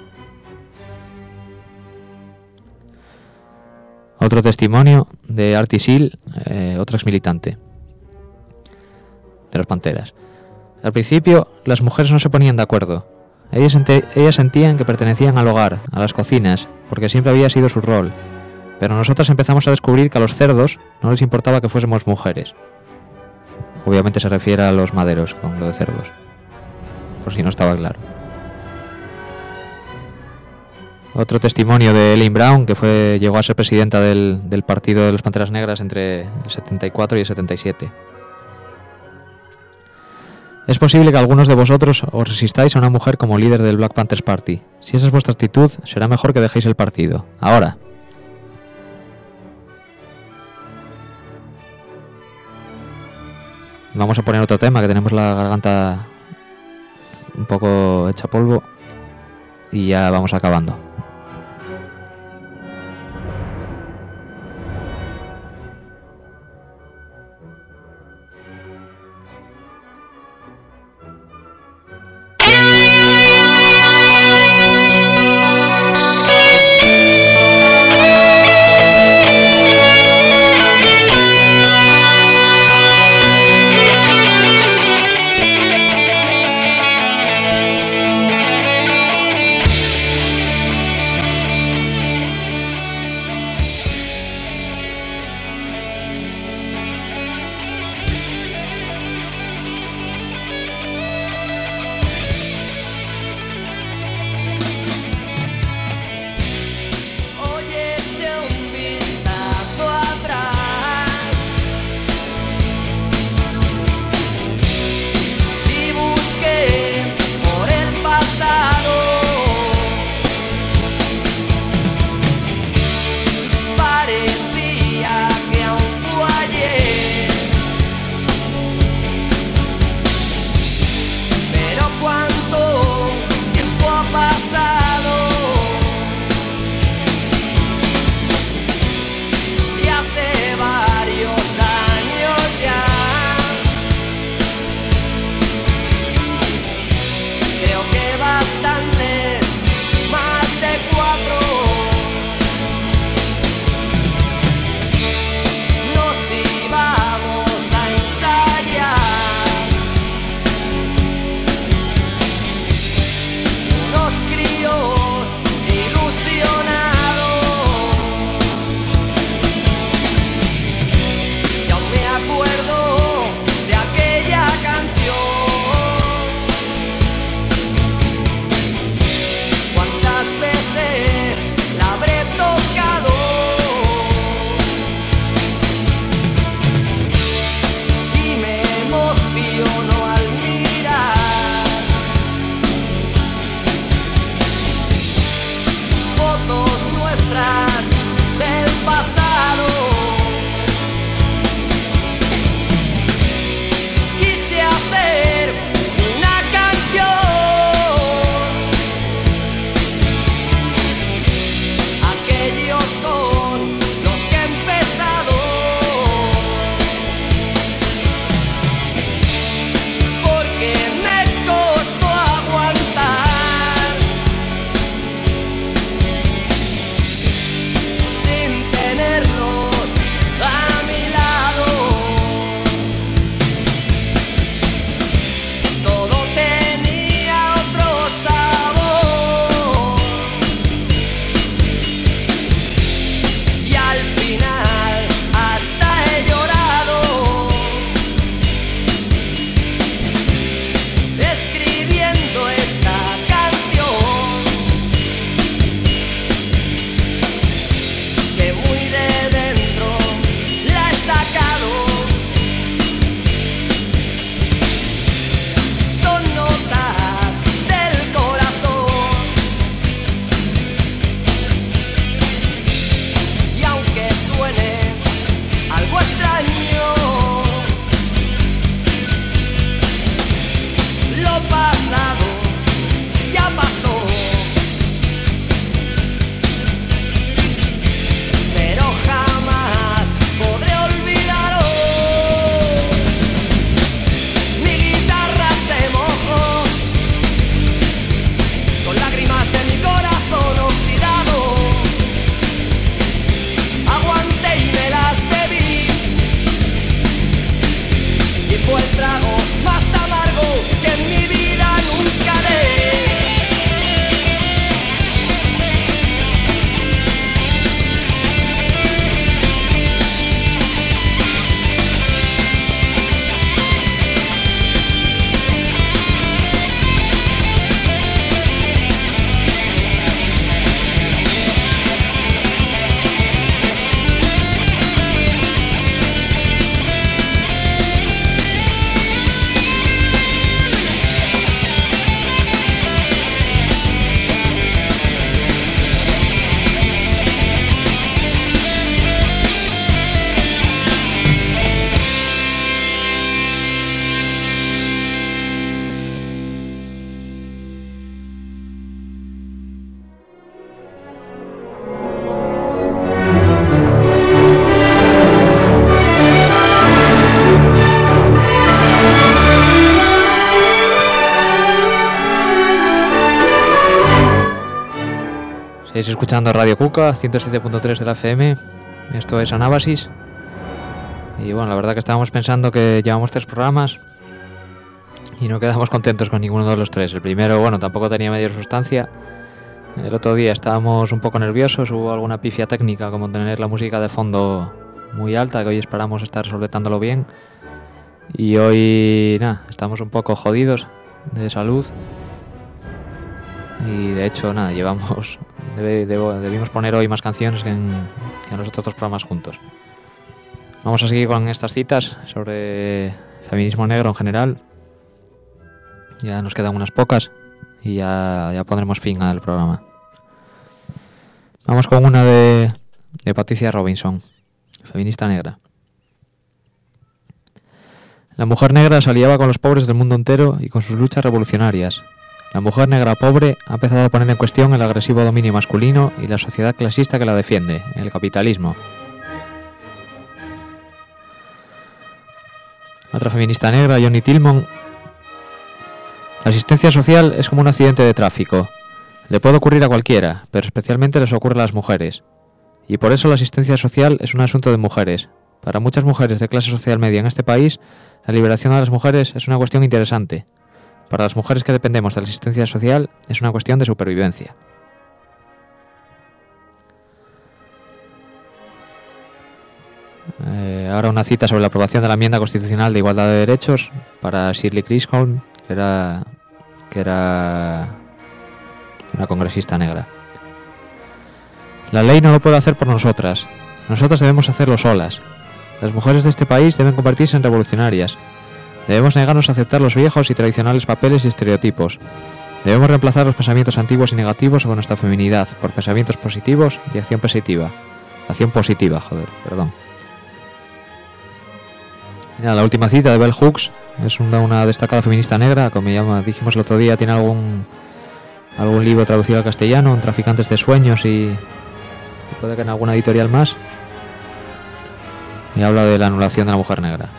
Otro testimonio de Artie Seal, otra ex militante de los Panteras. Al principio, las mujeres no se ponían de acuerdo. Ellas sentían que pertenecían al hogar, a las cocinas, porque siempre había sido su rol. Pero nosotras empezamos a descubrir que a los cerdos no les importaba que fuésemos mujeres. Obviamente se refiere a los maderos con lo de cerdos, por si no estaba claro. Otro testimonio de Elaine Brown, que llegó a ser presidenta del Partido de las Panteras Negras entre el 74 y el 77. Es posible que algunos de vosotros os resistáis a una mujer como líder del Black Panthers Party. Si esa es vuestra actitud, será mejor que dejéis el partido. Ahora. Vamos a poner otro tema, que tenemos la garganta un poco hecha polvo. Y ya vamos acabando. Estáis escuchando Radio Cuca, 107.3 de la FM. Esto es Anábasis. Y bueno, la verdad que estábamos pensando que llevamos 3 programas y no quedamos contentos con ninguno de los 3. El primero, bueno, tampoco tenía mayor sustancia. El otro día estábamos un poco nerviosos, hubo alguna pifia técnica como tener la música de fondo muy alta, que hoy esperamos estar solventándolo bien. Y hoy, nada, estamos un poco jodidos de salud. Y de hecho, nada, debimos poner hoy más canciones que en los otros 2 programas juntos. Vamos a seguir con estas citas sobre feminismo negro en general. Ya nos quedan unas pocas y ya pondremos fin al programa. Vamos con una de Patricia Robinson, feminista negra. La mujer negra se aliaba con los pobres del mundo entero y con sus luchas revolucionarias. La mujer negra pobre ha empezado a poner en cuestión el agresivo dominio masculino y la sociedad clasista que la defiende, el capitalismo. Otra feminista negra, Johnny Tillman. La asistencia social es como un accidente de tráfico. Le puede ocurrir a cualquiera, pero especialmente les ocurre a las mujeres. Y por eso la asistencia social es un asunto de mujeres. Para muchas mujeres de clase social media en este país, la liberación de las mujeres es una cuestión interesante. Para las mujeres que dependemos de la asistencia social, es una cuestión de supervivencia. Ahora una cita sobre la aprobación de la enmienda constitucional de igualdad de derechos para Shirley Chisholm, que era una congresista negra. La ley no lo puede hacer por nosotras. Nosotras debemos hacerlo solas. Las mujeres de este país deben convertirse en revolucionarias. Debemos negarnos a aceptar los viejos y tradicionales papeles y estereotipos. Debemos reemplazar los pensamientos antiguos y negativos sobre nuestra feminidad por pensamientos positivos y acción positiva. Mira, la última cita de Bell Hooks es una destacada feminista negra, como dijimos el otro día, tiene algún libro traducido al castellano, en Traficantes de Sueños y puede que en alguna editorial más. Y habla de la anulación de la mujer negra.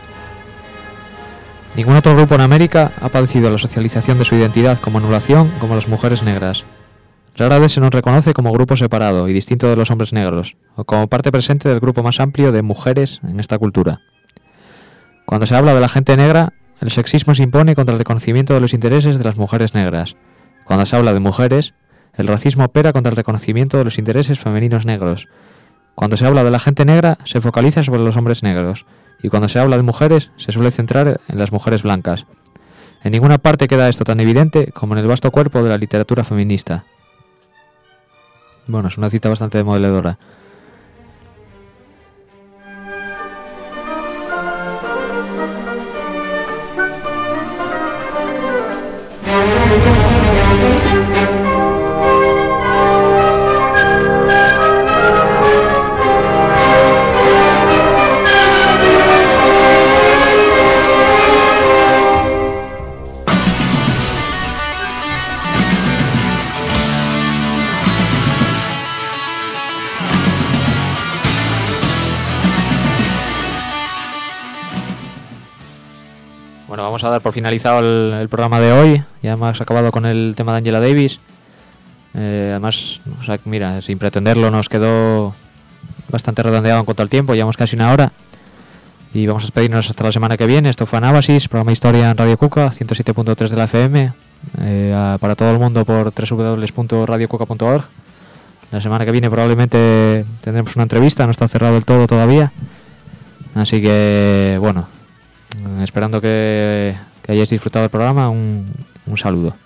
Ningún otro grupo en América ha padecido la socialización de su identidad como anulación como las mujeres negras. Rara vez se nos reconoce como grupo separado y distinto de los hombres negros, o como parte presente del grupo más amplio de mujeres en esta cultura. Cuando se habla de la gente negra, el sexismo se impone contra el reconocimiento de los intereses de las mujeres negras. Cuando se habla de mujeres, el racismo opera contra el reconocimiento de los intereses femeninos negros. Cuando se habla de la gente negra, se focaliza sobre los hombres negros. Y cuando se habla de mujeres, se suele centrar en las mujeres blancas. En ninguna parte queda esto tan evidente como en el vasto cuerpo de la literatura feminista. Bueno, es una cita bastante demoledora. Vamos a dar por finalizado el programa de hoy. Ya hemos acabado con el tema de Angela Davis. Además, mira, sin pretenderlo, nos quedó bastante redondeado en cuanto al tiempo. Llevamos casi una hora. Y vamos a despedirnos hasta la semana que viene. Esto fue Anábasis, programa de historia en Radio Cuca, 107.3 de la FM. Para todo el mundo por www.radiocuca.org. La semana que viene probablemente tendremos una entrevista. No está cerrado del todo todavía. Así que, bueno, esperando que hayáis disfrutado del programa, un saludo.